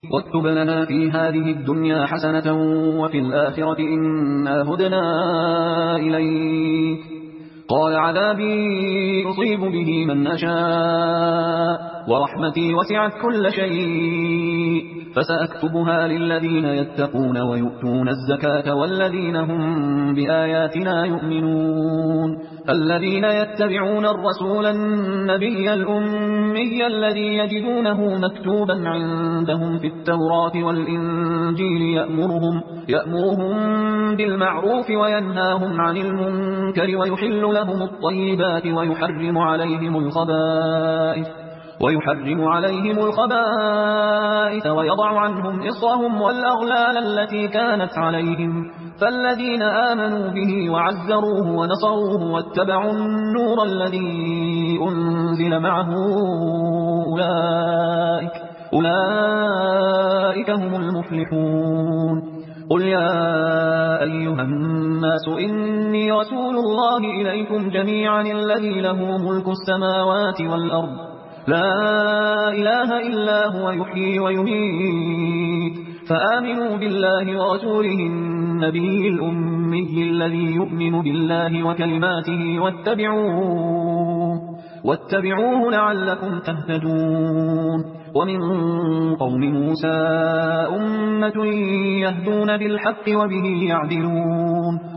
واكتب لنا في هذه الدنيا حسنة وفي الآخرة إنا هدنا إليك. قال عذابي أصيب به من أشاء ورحمتي وسعت كل شيء فسأكتبها للذين يتقون ويؤتون الزكاة والذين هم بآياتنا يؤمنون الذين يتبعون الرسول النبي الأمي الذي يجدونه مكتوبا عندهم في التوراة والإنجيل يأمرهم بالمعروف وينهاهم عن المنكر ويحل لهم الطيبات ويحرم عليهم الخبائث ويضع عنهم إصرهم والأغلال التي كانت عليهم فالذين آمنوا به وعزروه ونصروه واتبعوا النور الذي أنزل معه أولئك هم المفلحون. قل يا أيها الناس إني رسول الله إليكم جميعا الذي له ملك السماوات والأرض لا إله إلا هو يحيي ويميت فآمنوا بالله ورسوله النبي الأمي الذي يؤمن بالله وكلماته واتبعوه لعلكم تهتدون. ومن قوم موسى أمة يهدون بالحق وبه يعدلون.